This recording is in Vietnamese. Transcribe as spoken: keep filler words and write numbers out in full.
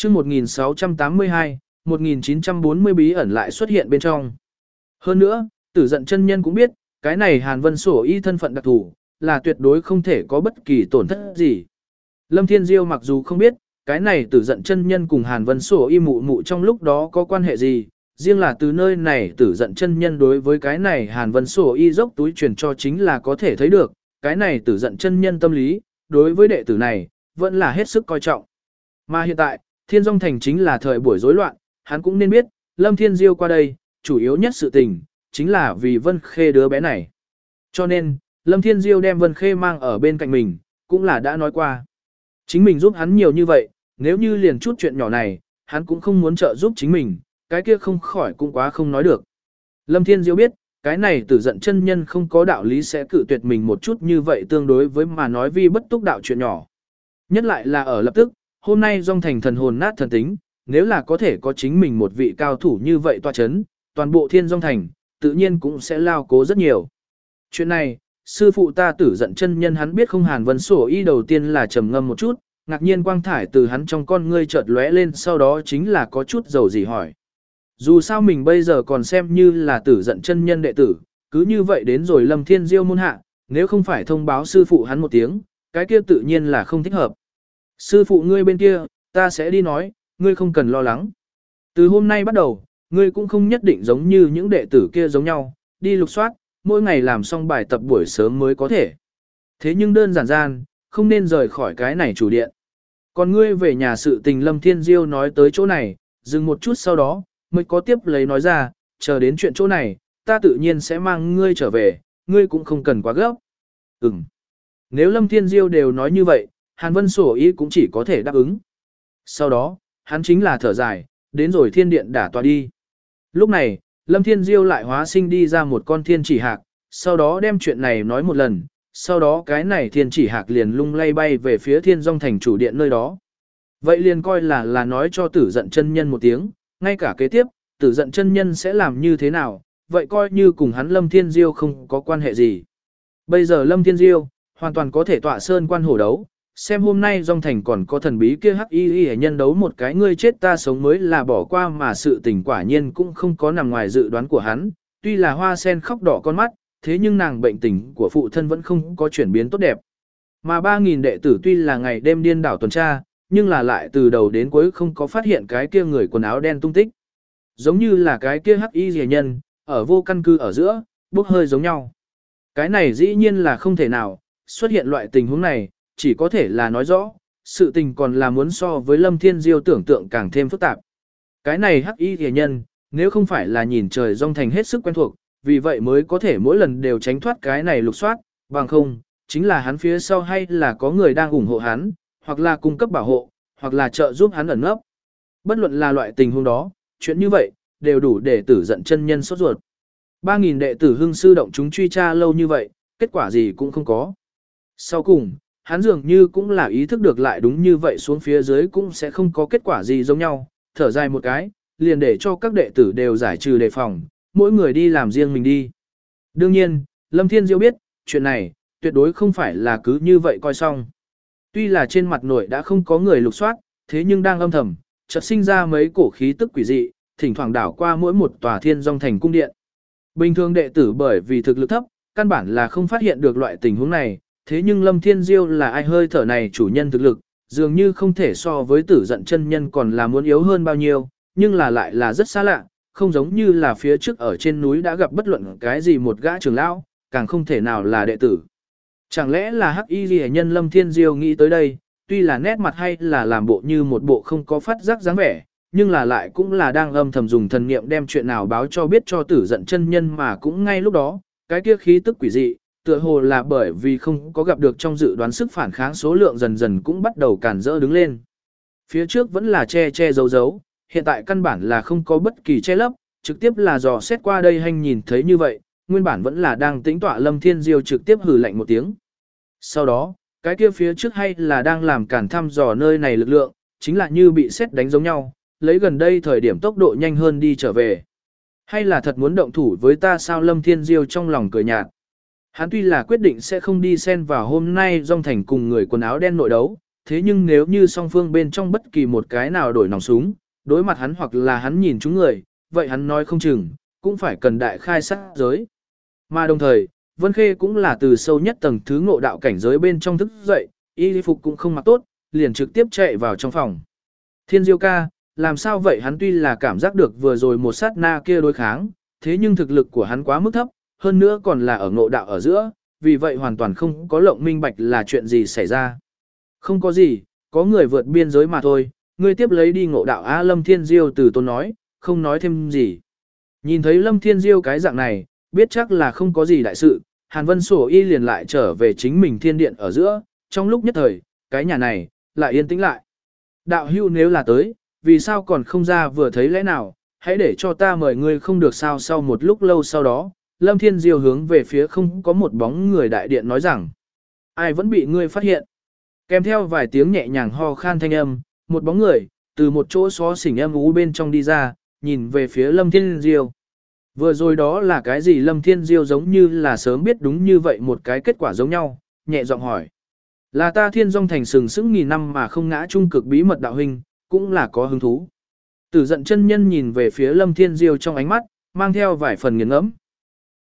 chương một nghìn sáu trăm tám mươi hai, một nghìn chín trăm bốn mươi bí ẩn lại xuất hiện bên trong. Hơn nữa, Tử Dận chân nhân cũng biết, cái này Hàn Vân Sổ Y thân phận đặc thù, là tuyệt đối không thể có bất kỳ tổn thất gì. Lâm Thiên Diêu mặc dù không biết, cái này Tử Dận chân nhân cùng Hàn Vân Sổ Y mụ mụ trong lúc đó có quan hệ gì, riêng là từ nơi này Tử Dận chân nhân đối với cái này Hàn Vân Sổ Y dốc túi truyền cho chính là có thể thấy được, cái này Tử Dận chân nhân tâm lý, đối với đệ tử này, vẫn là hết sức coi trọng. Mà hiện tại, Thiên Dung Thành chính là thời buổi rối loạn, hắn cũng nên biết, Lâm Thiên Diêu qua đây, chủ yếu nhất sự tình, chính là vì Vân Khê đứa bé này. Cho nên, Lâm Thiên Diêu đem Vân Khê mang ở bên cạnh mình, cũng là đã nói qua. Chính mình giúp hắn nhiều như vậy, nếu như liền chút chuyện nhỏ này, hắn cũng không muốn trợ giúp chính mình, cái kia không khỏi cũng quá không nói được. Lâm Thiên Diêu biết, cái này Tử Dận chân nhân không có đạo lý sẽ cự tuyệt mình một chút như vậy tương đối với mà nói vi bất túc đạo chuyện nhỏ. Nhất lại là ở lập tức, hôm nay Dung Thành thần hồn nát thần tính, nếu là có thể có chính mình một vị cao thủ như vậy tọa chấn, toàn bộ Thiên Dung Thành, tự nhiên cũng sẽ lao cố rất nhiều. Chuyện này, sư phụ ta Tử Dận chân nhân hắn biết không? Hàn Vân Sổ Y đầu tiên là trầm ngâm một chút, ngạc nhiên quang thải từ hắn trong con ngươi chợt lóe lên, sau đó chính là có chút dầu gì hỏi. Dù sao mình bây giờ còn xem như là Tử Dận chân nhân đệ tử, cứ như vậy đến rồi Lâm Thiên Diêu môn hạ, nếu không phải thông báo sư phụ hắn một tiếng, cái kia tự nhiên là không thích hợp. Sư phụ ngươi bên kia, ta sẽ đi nói, ngươi không cần lo lắng. Từ hôm nay bắt đầu, ngươi cũng không nhất định giống như những đệ tử kia giống nhau, đi lục soát, mỗi ngày làm xong bài tập buổi sớm mới có thể. Thế nhưng đơn giản gian, không nên rời khỏi cái này chủ điện. Còn ngươi về nhà sự tình Lâm Thiên Diêu nói tới chỗ này, dừng một chút sau đó, mới có tiếp lấy nói ra, chờ đến chuyện chỗ này, ta tự nhiên sẽ mang ngươi trở về, ngươi cũng không cần quá gấp. Ừm. Nếu Lâm Thiên Diêu đều nói như vậy, Hàn Vân Sổ Y cũng chỉ có thể đáp ứng. Sau đó, hắn chính là thở dài, đến rồi thiên điện đả tọa đi. Lúc này, Lâm Thiên Diêu lại hóa sinh đi ra một con thiên chỉ hạc, sau đó đem chuyện này nói một lần, sau đó cái này thiên chỉ hạc liền lung lay bay về phía Thiên Dung Thành chủ điện nơi đó. Vậy liền coi là là nói cho Tử Dận chân nhân một tiếng, ngay cả kế tiếp, Tử Dận chân nhân sẽ làm như thế nào, vậy coi như cùng hắn Lâm Thiên Diêu không có quan hệ gì. Bây giờ Lâm Thiên Diêu, hoàn toàn có thể tọa sơn quan hổ đấu, xem hôm nay Dung Thành còn có thần bí kia hắc y y nhân đấu một cái ngươi chết ta sống mới là bỏ qua, mà sự tình quả nhiên cũng không có nằm ngoài dự đoán của hắn, tuy là Hoa Sen khóc đỏ con mắt, thế nhưng nàng bệnh tình của phụ thân vẫn không có chuyển biến tốt đẹp. Mà ba nghìn đệ tử tuy là ngày đêm điên đảo tuần tra, nhưng là lại từ đầu đến cuối không có phát hiện cái kia người quần áo đen tung tích. Giống như là cái kia hắc y rìa nhân, ở vô căn cứ ở giữa, bốc hơi giống nhau. Cái này dĩ nhiên là không thể nào, xuất hiện loại tình huống này, chỉ có thể là nói rõ, sự tình còn là muốn so với Lâm Thiên Diêu tưởng tượng càng thêm phức tạp. Cái này hắc y rìa nhân, nếu không phải là nhìn trời Dung Thành hết sức quen thuộc, vì vậy mới có thể mỗi lần đều tránh thoát cái này lục soát, bằng không, chính là hắn phía sau hay là có người đang ủng hộ hắn, hoặc là cung cấp bảo hộ, hoặc là trợ giúp hắn ẩn nấp. Bất luận là loại tình huống đó, chuyện như vậy, đều đủ để Tử Dận chân nhân sốt ruột. ba nghìn đệ tử hưng sư động chúng truy tra lâu như vậy, kết quả gì cũng không có. Sau cùng, hắn dường như cũng là ý thức được lại đúng như vậy xuống phía dưới cũng sẽ không có kết quả gì giống nhau, thở dài một cái, liền để cho các đệ tử đều giải trừ đề phòng, mỗi người đi làm riêng mình đi. Đương nhiên, Lâm Thiên Diêu biết, chuyện này, tuyệt đối không phải là cứ như vậy coi xong. Tuy là trên mặt nội đã không có người lục soát, thế nhưng đang âm thầm, chợt sinh ra mấy cổ khí tức quỷ dị, thỉnh thoảng đảo qua mỗi một tòa Thiên Dung Thành cung điện. Bình thường đệ tử bởi vì thực lực thấp, căn bản là không phát hiện được loại tình huống này, thế nhưng Lâm Thiên Diêu là ai hơi thở này chủ nhân thực lực, dường như không thể so với Tử Dận chân nhân còn là muốn yếu hơn bao nhiêu, nhưng là lại là rất xa lạ, không giống như là phía trước ở trên núi đã gặp bất luận cái gì một gã trưởng lão, càng không thể nào là đệ tử. Chẳng lẽ là hắc y ghi nhân Lâm Thiên Diêu nghĩ tới đây, tuy là nét mặt hay là làm bộ như một bộ không có phát giác dáng vẻ, nhưng là lại cũng là đang âm thầm dùng thần niệm đem chuyện nào báo cho biết cho Tử Dận chân nhân, mà cũng ngay lúc đó, cái kia khí tức quỷ dị, tựa hồ là bởi vì không có gặp được trong dự đoán sức phản kháng số lượng dần dần cũng bắt đầu cản rỡ đứng lên. Phía trước vẫn là che che giấu giấu, hiện tại căn bản là không có bất kỳ che lấp, trực tiếp là dò xét qua đây hành nhìn thấy như vậy, nguyên bản vẫn là đang tĩnh tọa Lâm Thiên Diêu trực tiếp hừ lạnh một tiếng. Sau đó, cái kia phía trước hay là đang làm cản thăm dò nơi này lực lượng, chính là như bị sét đánh giống nhau, lấy gần đây thời điểm tốc độ nhanh hơn đi trở về. Hay là thật muốn động thủ với ta sao? Lâm Thiên Diêu trong lòng cười nhạt. Hắn tuy là quyết định sẽ không đi xen vào hôm nay Dung Thành cùng người quần áo đen nội đấu, thế nhưng nếu như song phương bên trong bất kỳ một cái nào đổi nòng súng, đối mặt hắn hoặc là hắn nhìn chúng người, vậy hắn nói không chừng, cũng phải cần đại khai sát giới. Mà đồng thời, Vân Khê cũng là từ sâu nhất tầng thứ ngộ đạo cảnh giới bên trong thức dậy, y phục cũng không mặc tốt, liền trực tiếp chạy vào trong phòng. Thiên Diêu ca, làm sao vậy? Hắn tuy là cảm giác được vừa rồi một sát na kia đối kháng, thế nhưng thực lực của hắn quá mức thấp, hơn nữa còn là ở ngộ đạo ở giữa, vì vậy hoàn toàn không có lộng minh bạch là chuyện gì xảy ra. Không có gì, có người vượt biên giới mà thôi, ngươi tiếp lấy đi ngộ đạo A. Lâm Thiên Diêu từ tốn nói, không nói thêm gì. Nhìn thấy Lâm Thiên Diêu cái dạng này, biết chắc là không có gì đại sự, Hàn Vân Sổ Y liền lại trở về chính mình thiên điện ở giữa, trong lúc nhất thời, cái nhà này, lại yên tĩnh lại. Đạo hưu nếu là tới, vì sao còn không ra vừa thấy lẽ nào, hãy để cho ta mời ngươi không được sao. Sau một lúc lâu sau đó, Lâm Thiên Diêu hướng về phía không có một bóng người đại điện nói rằng, ai vẫn bị ngươi phát hiện. Kèm theo vài tiếng nhẹ nhàng ho khan thanh âm, một bóng người, từ một chỗ xó xỉnh âm ú bên trong đi ra, nhìn về phía Lâm Thiên Diêu. Vừa rồi đó là cái gì? Lâm Thiên Diêu giống như là sớm biết đúng như vậy một cái kết quả giống nhau, nhẹ giọng hỏi. Là ta Thiên Dung Thành sừng sững nghìn năm mà không ngã trung cực bí mật đạo huynh, cũng là có hứng thú. Tử giận chân nhân nhìn về phía Lâm Thiên Diêu trong ánh mắt, mang theo vài phần nghiền ngẫm.